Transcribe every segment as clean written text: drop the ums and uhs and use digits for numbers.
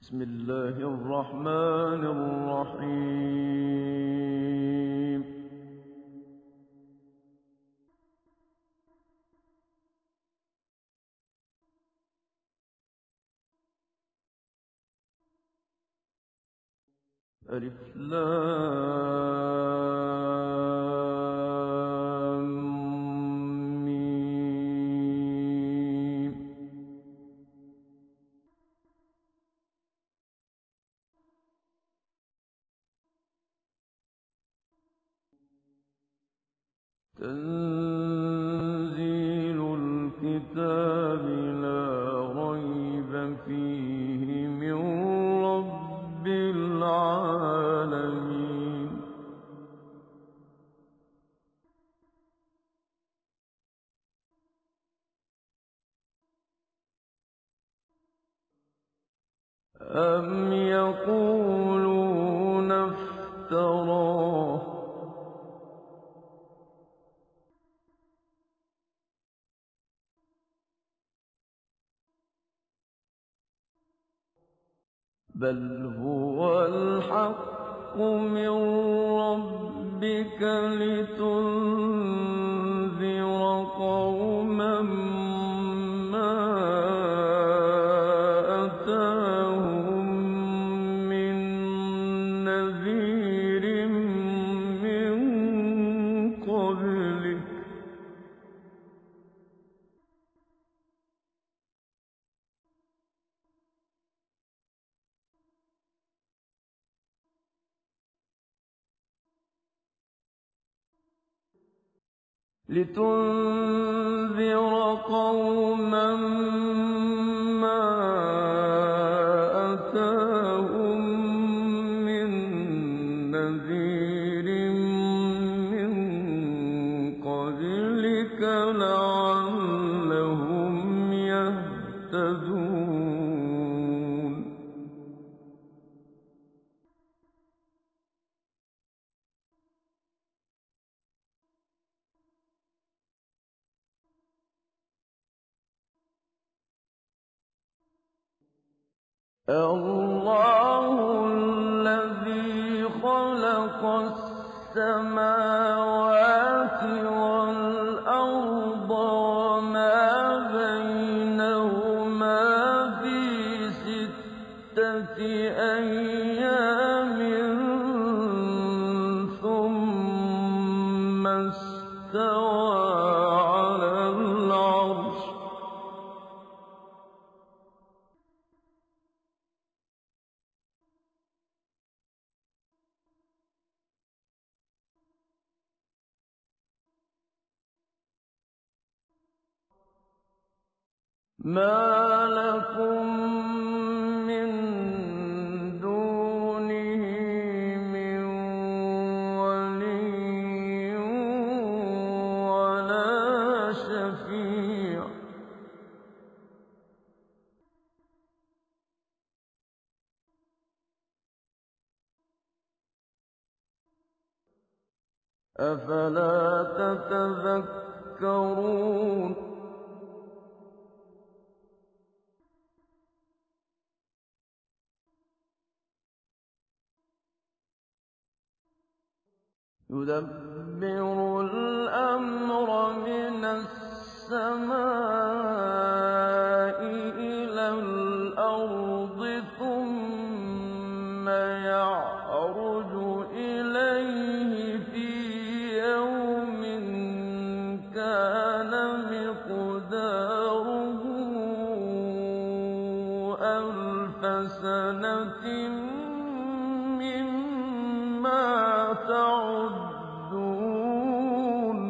بسم الله الرحمن الرحيم. ألف لام ميم. تنزيل الكتاب لا ريب فيه من رب العالمين. أم يقولون افتراه بل هو الحق من ربك لتنذر قوما ما أتاهم من نذير من قبلك ما أتاهم من نذير من قبلك لعلهم يهتدون. الله الذي خلق السماوات والأرض وما بينهما في 6 أيام ثم استوى على العرش ما لكم من دونه من ولي ولا شفيع أفلا تتذكرون. يدبر الأمر من السماء إلى الأرض ثم يعرج إليه في يوم كان مقداره 1000 سنة مما تعدون.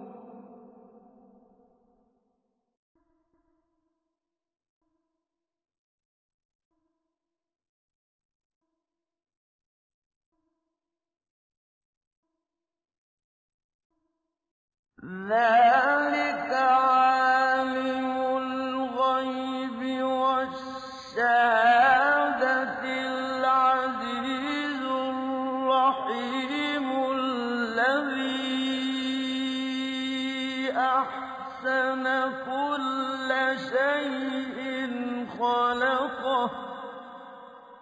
ذلك عالم الغيب والشهادة العزيز الرحيم الذي أحسن كل شيء خلقه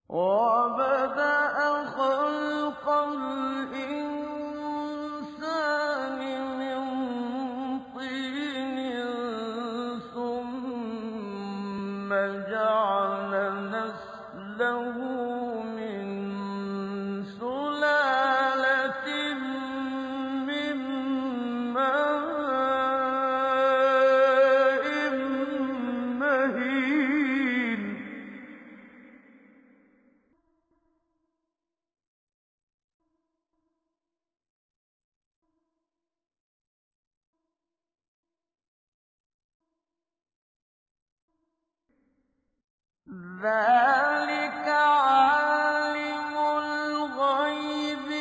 وَبَدَأَ خَلْقَ الْإِنسَانِ مِن طِينٍ ثُمَّ جَعَلَ نَسْلَهُ مِن سُلَالَةٍ مِّن مَّاءٍ مَّهِينٍ ذَٰلِكَ عَالِمُ الْغَيْبِ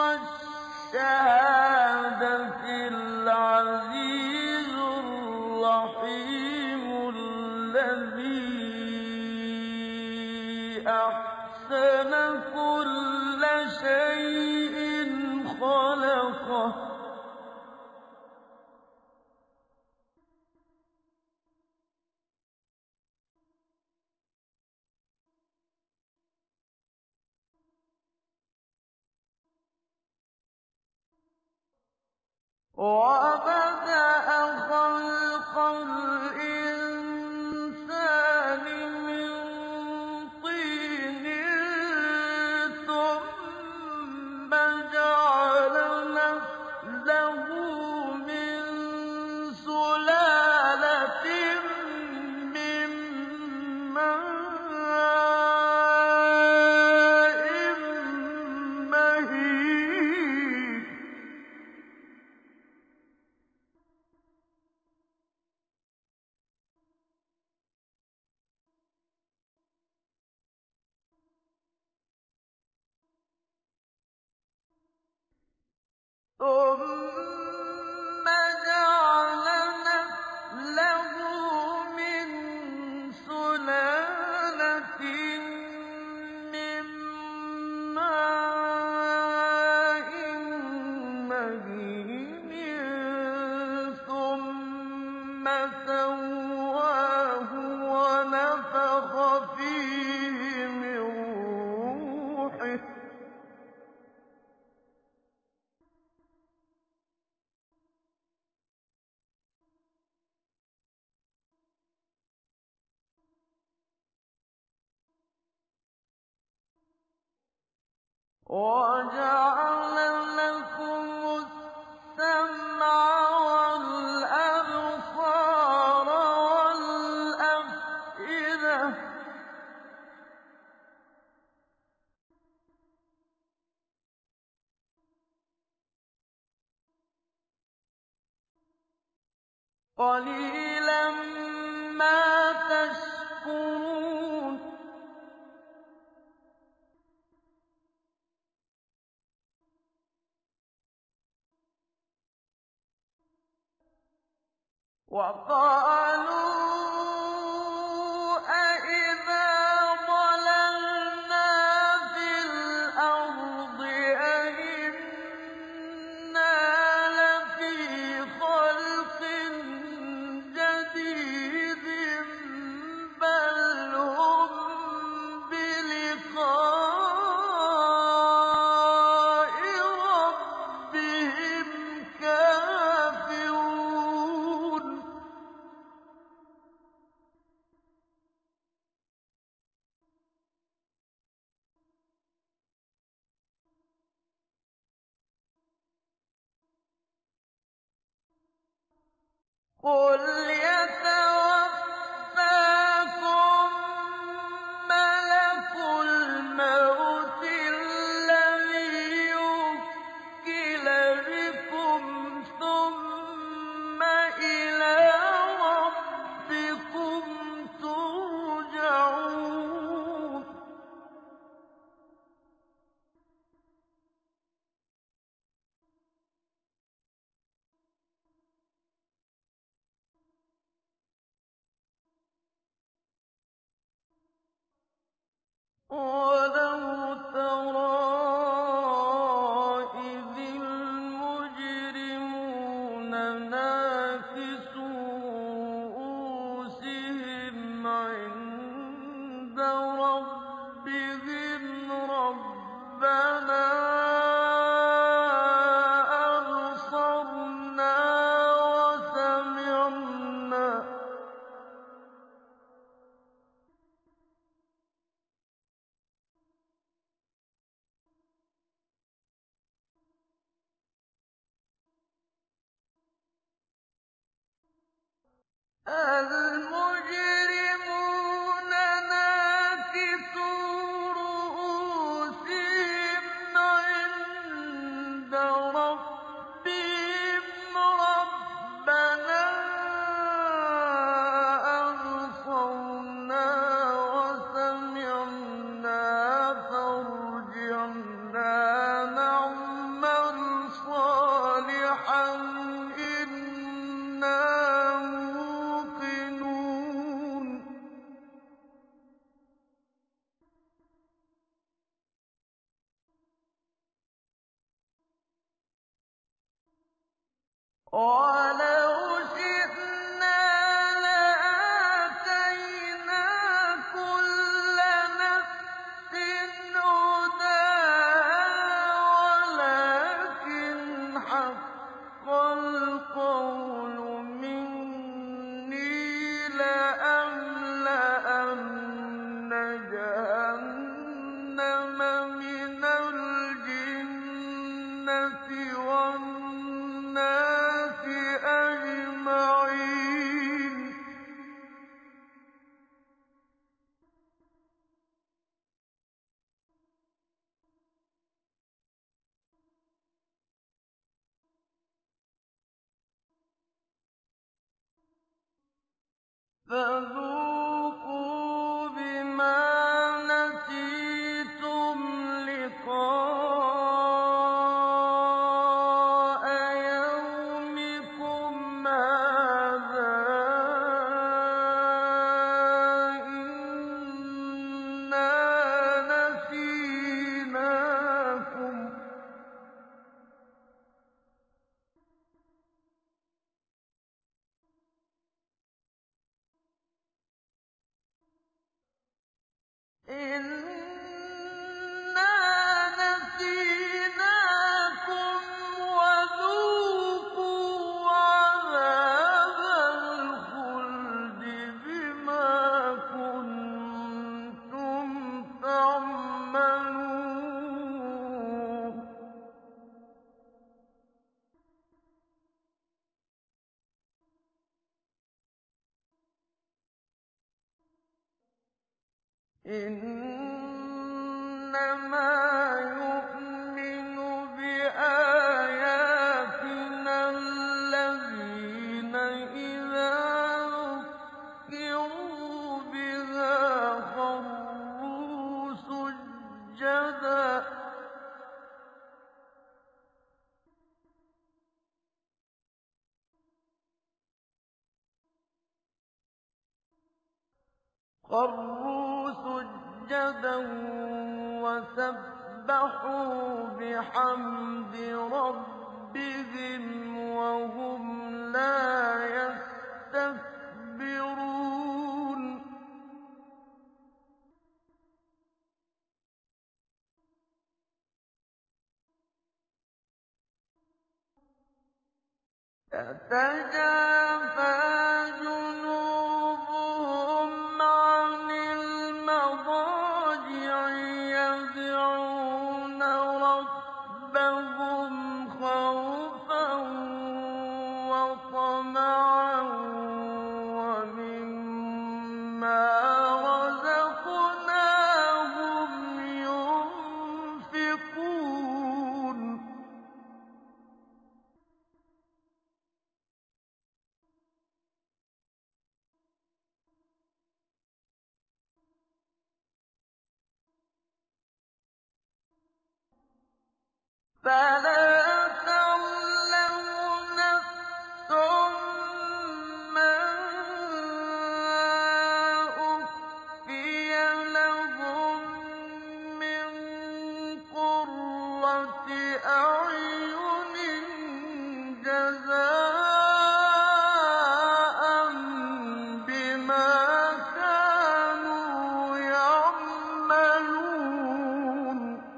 وَالشَّهَادَةِ الْعَزِيزُ الرَّحِيمُ الَّذِي أَحْسَنَ كُلَّ شَيْءٍ خَلَقَهُ ۖ وَبَدَأَ خَلْقَ الْإِنسَانِ مِن طِينٍ ثُمَّ جَعَلَ نَسْلَهُ مِن سُلَالَةٍ مِّن مَّاءٍ مَّهِينٍ ثُمَّ جَعَلَ نَسْلَهُ مِن سُلَالَةٍ مِّن مَّاءٍ مَّهِينٍ ثُمَّ سَوَّاهُ وَنَفَخَ فِيهِ مِن رُّوحِهِ ۖ وَجَعَلَ لَكُمُ السَّمْعَ وَالْأَبْصَارَ وَالْأَفْئِدَةَ ۚ قَلِيلًا مَّا تَشْكُرُونَ وَقَالُوا أَإِذَا ضَلَلْنَا فِي الْأَرْضِ أَإِنَّا لَفِي خَلْقٍ جَدِيدٍ ۚ بَلْ هُم بِلِقَاءِ رَبِّهِمْ كَافِرُونَ قُلْ يَتَوَفَّاكُم مَّلَكُ الْمَوْتِ الَّذِي وُكِّلَ بِكُمْ ثُمَّ إِلَىٰ رَبِّكُمْ تُرْجَعُونَ وَلَوْ تَرَىٰ إِذِ الْمُجْرِمُونَ نَاكِسُو رُءُوسِهِمْ عِندَ رَبِّهِمْ الْمُجْرِمُونَ نَاكِسُو رُءُوسِهِمْ عِندَ رَبِّهِمْ رَبَّنَا أَبْصَرْنَا وَسَمِعْنَا فَارْجِعْنَا نَعْمَلْ صَالِحًا إِنَّا مُوقِنُونَ وَلَوْ شِئْنَا لَآتَيْنَا كُلَّ نَفْسٍ هُدَاهَا وَلَٰكِنْ حَقَّ الْقَوْلُ مِنِّي لَأَمْلَأَنَّ جَهَنَّمَ مِنَ الْجِنَّةِ وَالنَّاسِ أَجْمَعِينَ فَذُوقُوا بِمَا نَسِيتُمْ لِقَاءَ يَوْمِكُمْ هَٰذَا إِنَّا نَسِينَاكُمْ ۖ وَذُوقُوا عَذَابَ الْخُلْدِ بِمَا كُنتُمْ تَعْمَلُونَ إِنَّمَا يُؤْمِنُ بِآيَاتِنَا الَّذِينَ إِذَا ذُكِّرُوا بِهَا خَرُّوا سُجَّدًا وَسَبَّحُوا بِحَمْدِ رَبِّهِمْ وَهُمْ لَا يَسْتَكْبِرُونَ تَتَجَافَىٰ جُنُوبُهُمْ عَنِ الْمَضَاجِعِ يَدْعُونَ رَبَّهُمْ خَوْفًا وَطَمَعًا وَمِمَّا رَزَقْنَاهُمْ يُنفِقُونَ فَلَا تَعْلَمُ نَفْسٌ مَّا أُخْفِيَ لَهُم مِّن قُرَّةِ أَعْيُنٍ جَزَاءً بِمَا كَانُوا يَعْمَلُونَ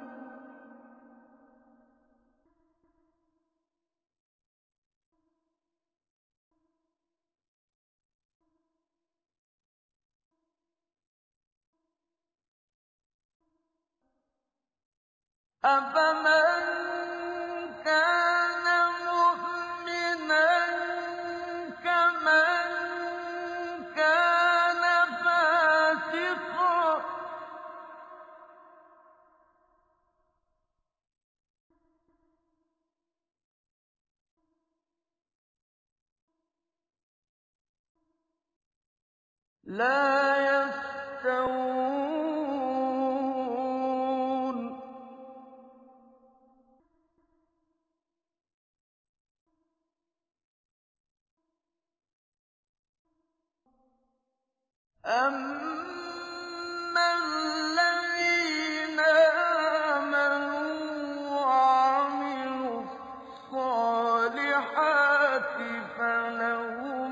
أَفَمَن كَانَ مُؤْمِنًا كَمَن لَا يَسْتَوُونَ أَمَّا الَّذِينَ آمَنُوا وَعَمِلُوا الصَّالِحَاتِ فَلَهُمْ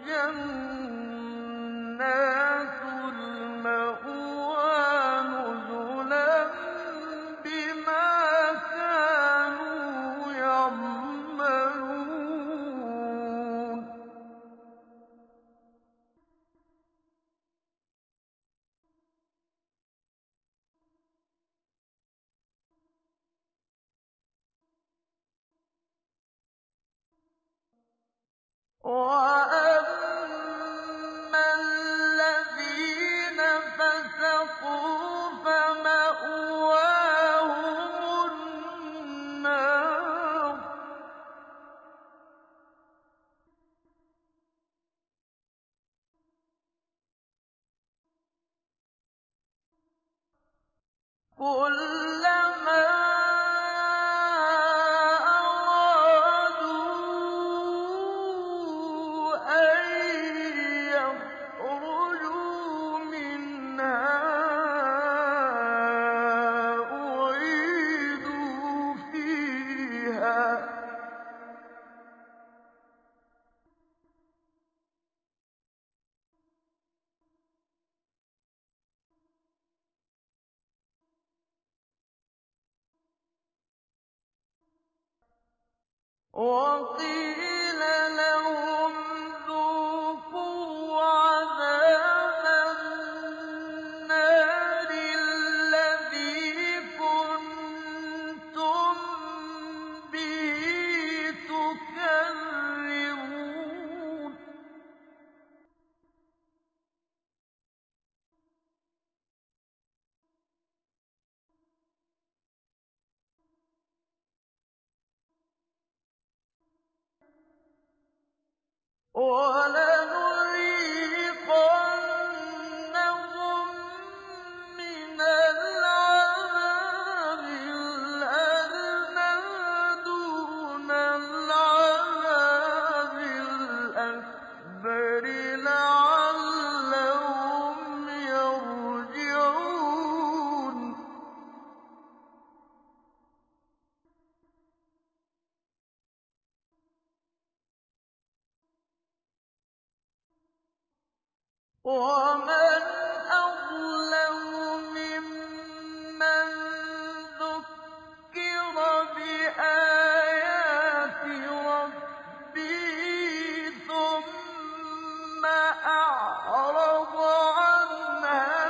جَنَّاتُ الْمَأْوَىٰ نُزُلًا بِمَا كَانُوا يَعْمَلُونَ وَأَمَّا الَّذِينَ فَسَقُوا فَمَأْوَاهُمُ النَّارُ ۖ كُلَّمَا أَرَادُوا أَن يَخْرُجُوا مِنْهَا أُعِيدُوا فِيهَا ۖ وَقِيلَ لَهُمْ ذُوقُوا عَذَابَ النَّارِ الَّذِي كُنتُم بِهِ تُكَذِّبُونَ وَلَنُذِيقَنَّهُم مِّنَ الْعَذَابِ الْأَدْنَىٰ دُونَ الْعَذَابِ الْأَكْبَرِ لَعَلَّهُمْ يَرْجِعُونَ وَمَنْ أَظْلَمُ مِمَّن ذُكِّرَ بِآيَاتِ رَبِّهِ ثُمَّ أَعْرَضَ عَنْهَا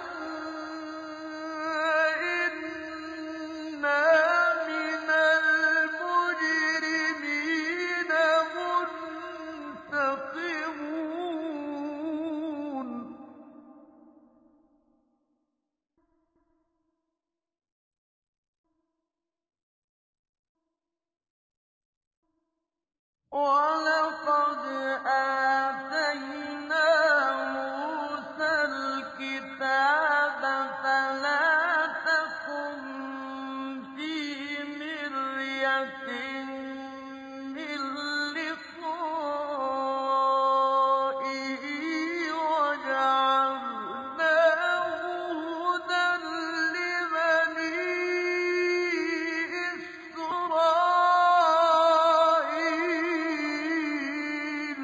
إِنَّا مِنَ الْمُجْرِمِينَ مُنتَقِمُونَ وَلَقَدْ آتَيْنَا مُوسَى الْكِتَابَ فَلَا تَكُن فِي مِرْيَةٍ مِّن لِّقَائِهِ وَجَعَلْنَاهُ هُدًى لِّبَنِي إِسْرَائِيلَ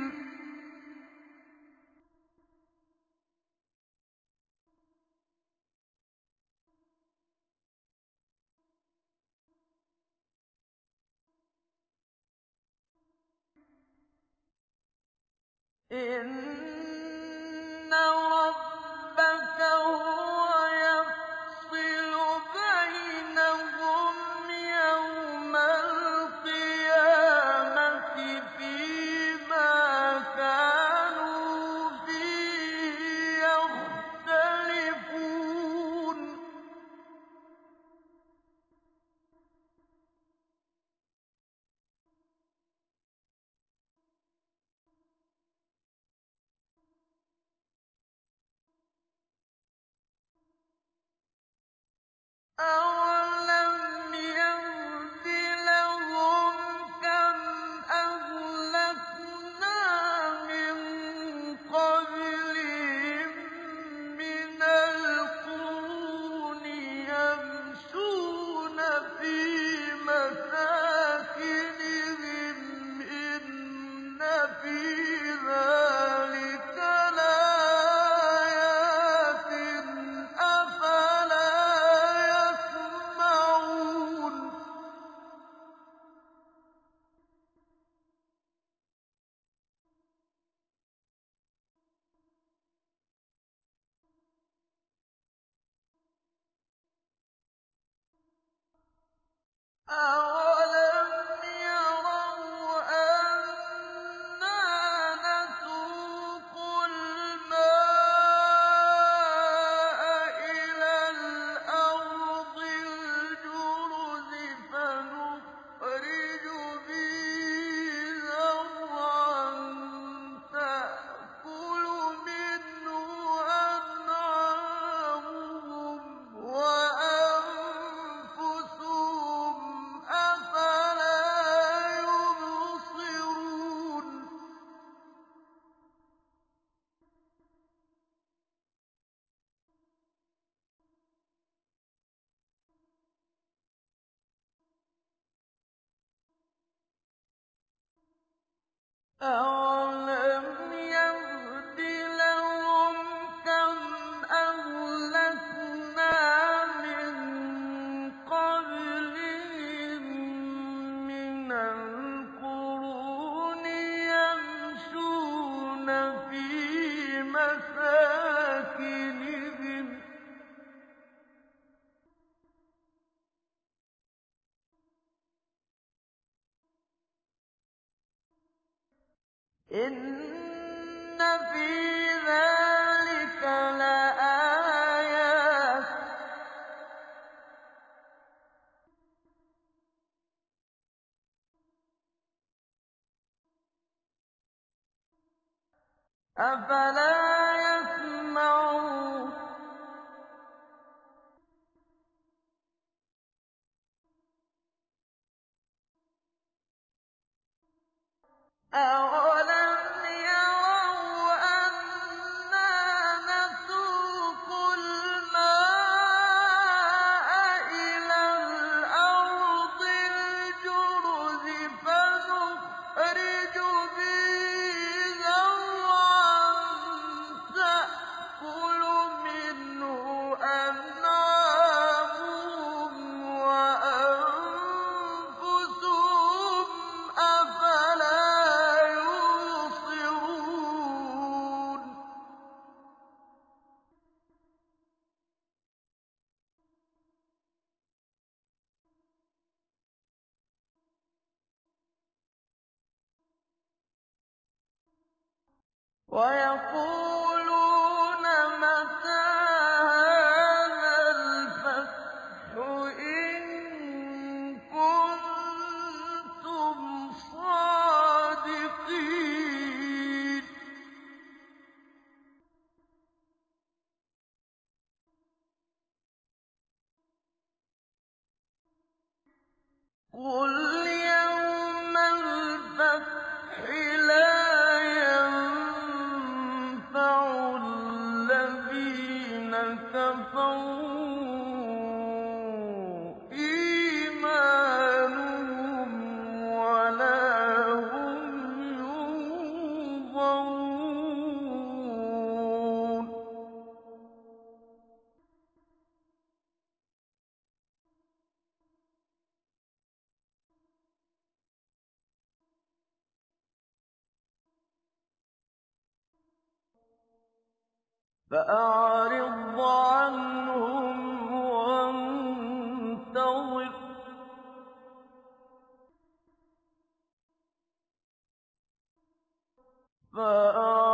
إِنَّ رَبَّكَ هُوَ يَفْصِلُ بَيْنَهُمْ يَوْمَ الْقِيَامَةِ فِيمَا كَانُوا فِيهِ يَخْتَلِفُونَ أَوَلَمْ يَهْدِ لَهُمْ كَمْ أَهْلَكْنَا مِن قَبْلِهِم مِّنَ الْقُرُونِ يَمْشُونَ فِي مَسَاكِنِهِمْ ۗ إِنَّ فِي ذَٰلِكَ لَآيَاتٍ ۖ أَفَلَا يَسْمَعُونَ أَوَلَمْ يَرَوْا أَنَّا نَسُوقُ الْمَاءَ إِلَى الْأَرْضِ الْجُرُزِ فَنُخْرِجُ بِهِ زَرْعًا تَأْكُلُ مِنْهُ أَنْعَامُهُمْ وَأَنفُسُهُمْ ۖ أَفَلَا يُبْصِرُونَ أَوَلَمْ يَهْدِ لَهُمْ كَمْ أَهْلَكْنَا مِن قَبْلِهِم مِّنَ الْقُرُونِ يَمْشُونَ فِي مَسَاكِنِهِمْ ۗ إِنَّ فِي ذَٰلِكَ لَآيَاتٍ ۖ أَفَلَا يَسْمَعُونَ أَوَلَمْ يَرَوْا أَنَّا نَسُوقُ الْمَاءَ إِلَى الْأَرْضِ الْجُرُزِ فَنُخْرِجُ بِهِ زَرْعًا تَأْكُلُ مِنْهُ أَنْعَامُهُمْ وَأَنفُسُهُمْ ۖ أَفَلَا يُبْصِرُونَ وَيَقُولُونَ مَتَىٰ هَٰذَا الْفَتْحُ إِن كُنتُمْ صَادِقِينَ قُلْ يَوْمَ الْفَتْحِ لَا يَنفَعُ الَّذِينَ كَفَرُوا إِيمَانُهُمْ وَلَا هُمْ يُنظَرُونَ فَأَعْرِضْ عَنْهُمْ وَانتَظِرْ فَأَعْرِضْ